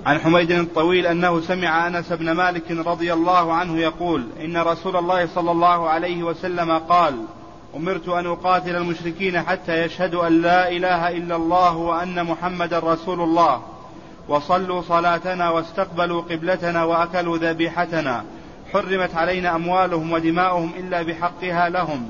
عن حميد الطويل أنه سمع أنس بن مالك رضي الله عنه يقول إن رسول الله صلى الله عليه وسلم قال أمرت أن أقاتل المشركين حتى يشهدوا أن لا إله إلا الله وأن محمدا رسول الله وصلوا صلاتنا واستقبلوا قبلتنا وأكلوا ذبيحتنا حرمت علينا أموالهم ودماؤهم إلا بحقها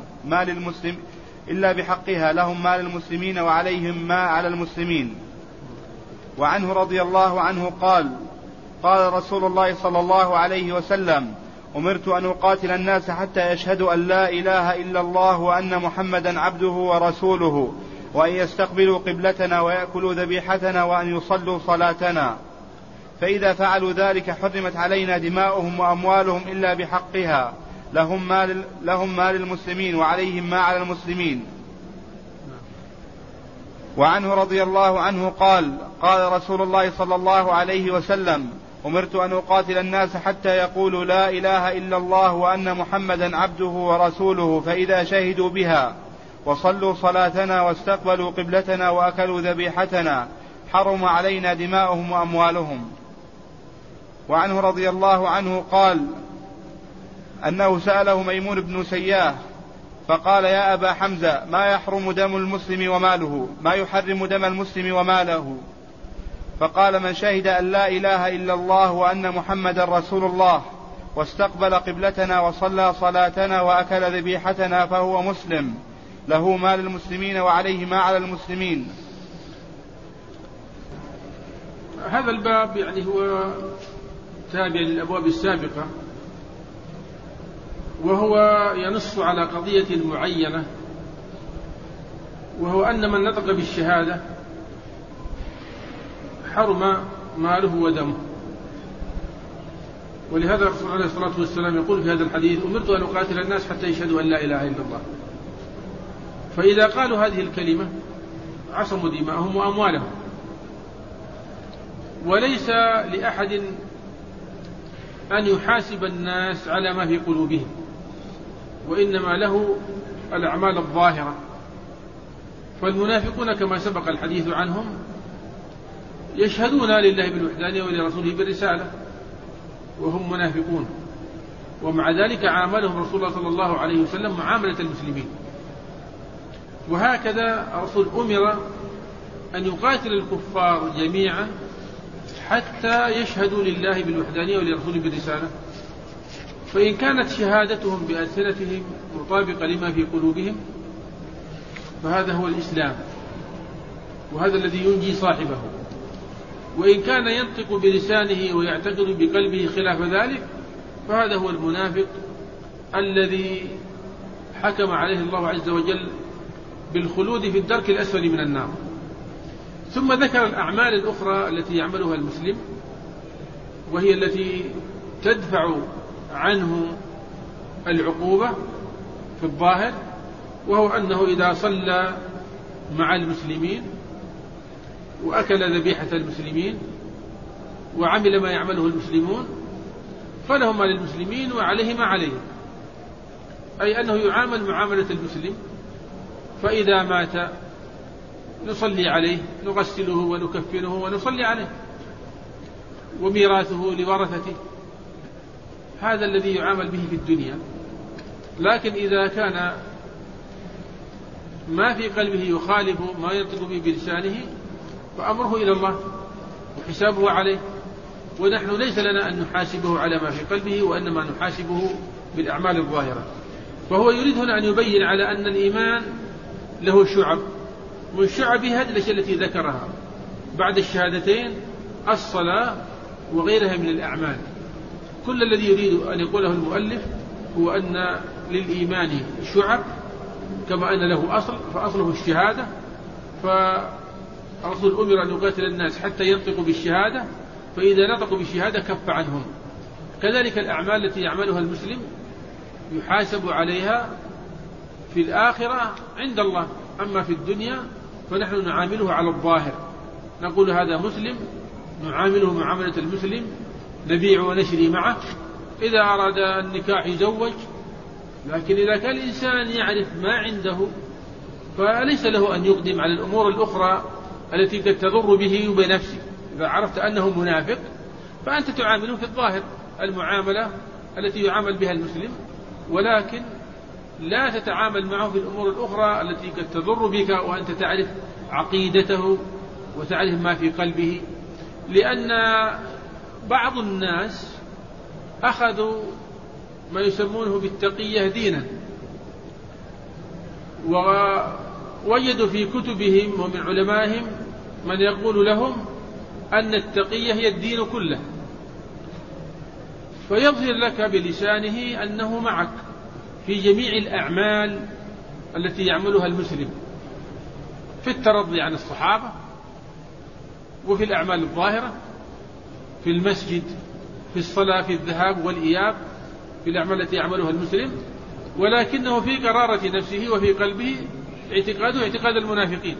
لهم ما للمسلمين وعليهم ما على المسلمين. وعنه رضي الله عنه قال قال رسول الله صلى الله عليه وسلم أمرت أن أقاتل الناس حتى يشهدوا أن لا إله إلا الله وأن محمدا عبده ورسوله وأن يستقبلوا قبلتنا ويأكلوا ذبيحتنا وأن يصلوا صلاتنا، فإذا فعلوا ذلك حرمت علينا دماؤهم وأموالهم إلا بحقها لهم ما للمسلمين وعليهم ما على المسلمين. وعنه رضي الله عنه قال قال رسول الله صلى الله عليه وسلم أمرت أن أقاتل الناس حتى يقولوا لا إله إلا الله وأن محمدا عبده ورسوله، فإذا شهدوا بها وصلوا صلاتنا واستقبلوا قبلتنا وأكلوا ذبيحتنا حرم علينا دماؤهم وأموالهم. وعنه رضي الله عنه قال أنه سأله ميمون بن سياه فقال يا أبا حمزة ما يحرم دم المسلم وماله ما يحرم دم المسلم وماله؟ فقال من شهد أن لا إله إلا الله وأن محمدا رسول الله واستقبل قبلتنا وصلى صلاتنا وأكل ذبيحتنا فهو مسلم له ما للمسلمين وعليه ما على المسلمين. هذا الباب يعني هو تابع للأبواب السابقة، وهو ينص على قضية معينة، وهو أن من نطق بالشهادة حرم ماله ودمه. ولهذا الرسول عليه الصلاة والسلام يقول في هذا الحديث أمرت أن أقاتل الناس حتى يشهدوا أن لا إله إلا الله. فإذا قالوا هذه الكلمة عصموا دماءهم وأموالهم، وليس لأحد أن يحاسب الناس على ما في قلوبهم، وإنما له الأعمال الظاهرة. فالمنافقون كما سبق الحديث عنهم يشهدون لله بالوحدانية ولرسوله بالرسالة وهم منافقون، ومع ذلك عاملهم رسول الله صلى الله عليه وسلم معاملة المسلمين. وهكذا الرسول أمر أن يقاتل الكفار جميعا حتى يشهدوا لله بالوحدانية ولرسوله بالرسالة. فإن كانت شهادتهم بألسنتهم مطابقة لما في قلوبهم فهذا هو الإسلام، وهذا الذي ينجي صاحبه. وإن كان ينطق بلسانه ويعتقد بقلبه خلاف ذلك فهذا هو المنافق الذي حكم عليه الله عز وجل بالخلود في الدرك الأسفل من النار. ثم ذكر الأعمال الأخرى التي يعملها المسلم، وهي التي تدفع عنه العقوبة في الظاهر، وهو أنه إذا صلى مع المسلمين وأكل ذبيحة المسلمين وعمل ما يعمله المسلمون فله ما للمسلمين وعليه ما عليهم، أي أنه يعامل معاملة المسلم. فإذا مات نصلي عليه، نغسله ونكفنه ونصلي عليه، وميراثه لورثته. هذا الذي يعامل به في الدنيا. لكن إذا كان ما في قلبه يخالف ما ينطق به بلسانه فأمره إلى الله وحسابه عليه، ونحن ليس لنا أن نحاسبه على ما في قلبه، وإنما نحاسبه بالأعمال الظاهرة. فهو يريد هنا أن يبين على أن الإيمان له شعب، من شعبها الأشياء التي ذكرها بعد الشهادتين الصلاة وغيرها من الأعمال. كل الذي يريد أن يقوله المؤلف هو أن للإيمان شعب كما أن له أصل، فأصله الشهادة. فالرسول أمر أن يقاتل الناس حتى ينطقوا بالشهادة، فإذا نطقوا بالشهادة كف عنهم. كذلك الأعمال التي يعملها المسلم يحاسب عليها في الآخرة عند الله، أما في الدنيا فنحن نعامله على الظاهر، نقول هذا مسلم، نعامله معاملة المسلم، نبيع ونشري معه، إذا أراد النكاح يزوج. لكن إذا كان الإنسان يعرف ما عنده فليس له أن يقدم على الأمور الأخرى التي قد تضر به وبنفسه، إذا عرفت أنه منافق فأنت تعامله في الظاهر المعاملة التي يعامل بها المسلم، ولكن لا تتعامل معه في الأمور الأخرى التي قد تضر بك وأنت تعرف عقيدته وتعرف ما في قلبه. لأن بعض الناس أخذوا ما يسمونه بالتقية دينا، ووجدوا في كتبهم ومن علمائهم من يقول لهم أن التقية هي الدين كله، فيظهر لك بلسانه أنه معك في جميع الأعمال التي يعملها المسلم، في الترضي عن الصحابة، وفي الأعمال الظاهرة، في المسجد، في الصلاة، في الذهاب والإياب، في الأعمال التي يعملها المسلم، ولكنه في قرارة نفسه وفي قلبه اعتقاده اعتقاد المنافقين،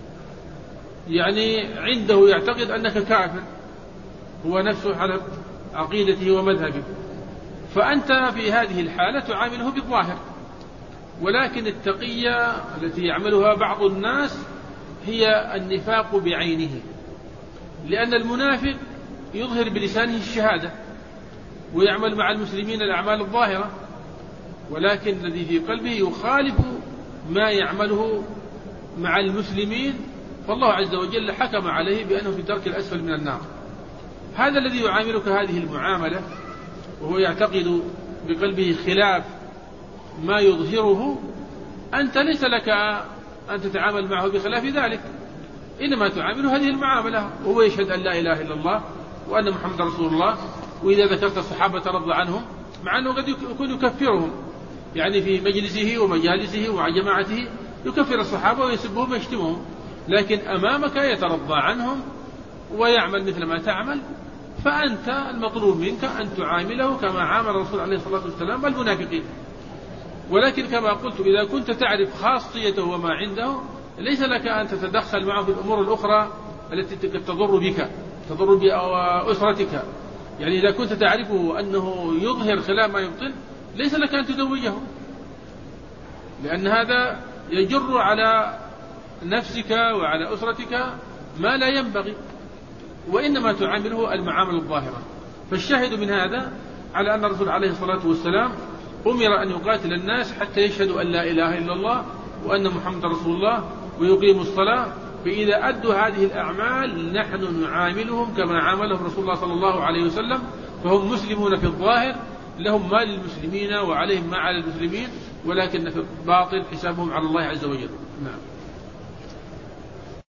يعني عنده يعتقد أنك كافر، هو نفسه على عقيدته ومذهبه. فأنت في هذه الحالة تعامله بالظاهر، ولكن التقية التي يعملها بعض الناس هي النفاق بعينه، لأن المنافق يظهر بلسانه الشهادة ويعمل مع المسلمين الأعمال الظاهرة، ولكن الذي في قلبه يخالف ما يعمله مع المسلمين، فالله عز وجل حكم عليه بأنه في الدرك الأسفل من النار. هذا الذي يعاملك هذه المعاملة وهو يعتقد بقلبه خلاف ما يظهره، أنت ليس لك أن تتعامل معه بخلاف ذلك، إنما تعامل هذه المعاملة وهو يشهد أن لا إله إلا الله وأن محمد رسول الله. وإذا ذكرت الصحابة رضي عنهم، مع أنه قد يكون يكفرهم، يعني في مجلسه ومجالسه ومع جماعته يكفر الصحابة ويسبهم ويشتمهم، لكن أمامك يترضى عنهم ويعمل مثل ما تعمل، فأنت المطلوب منك أن تعامله كما عامل الرسول عليه الصلاة والسلام المنافقين. ولكن كما قلت إذا كنت تعرف خاصيته وما عنده، ليس لك أن تتدخل معه في الأمور الأخرى التي تضر بك، تضر بأسرتك. يعني إذا كنت تعرفه أنه يظهر خلاف ما يبطن، ليس لك أن تزوجه، لأن هذا يجر على نفسك وعلى أسرتك ما لا ينبغي، وإنما تعامله المعامل الظاهرة. فالشاهد من هذا على أن الرسول عليه الصلاة والسلام أمر أن يقاتل الناس حتى يشهدوا أن لا إله إلا الله وأن محمد رسول الله ويقيموا الصلاة. فإذا أدوا هذه الأعمال نحن نعاملهم كما عاملهم رسول الله صلى الله عليه وسلم، فهم مسلمون في الظاهر، لهم ما للمسلمين وعليهم ما على المسلمين، ولكن في الباطن حسابهم على الله عز وجل. نعم.